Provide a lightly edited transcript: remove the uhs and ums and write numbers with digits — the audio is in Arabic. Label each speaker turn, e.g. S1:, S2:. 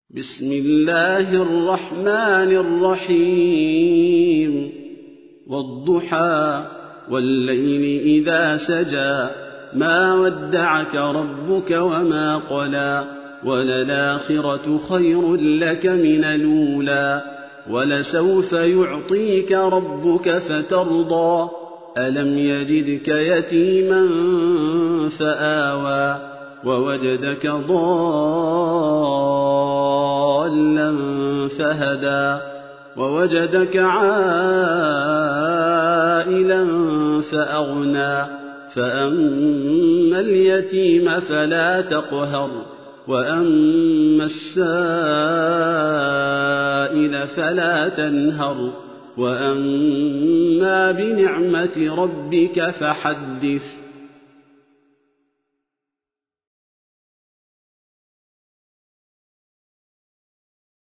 S1: بسم الله الرحمن الرحيم والضحى والليل إذا سجى ما ودعك ربك وما قلى وللآخرة خير لك من الأولى ولسوف يعطيك ربك فترضى ألم يجدك يتيما فآوى ووجدك ضالا فهدى ووجدك عائلا فأغنى فأما اليتيم فلا تقهر وأما السائل فلا تنهر وأما بنعمة ربك فحدث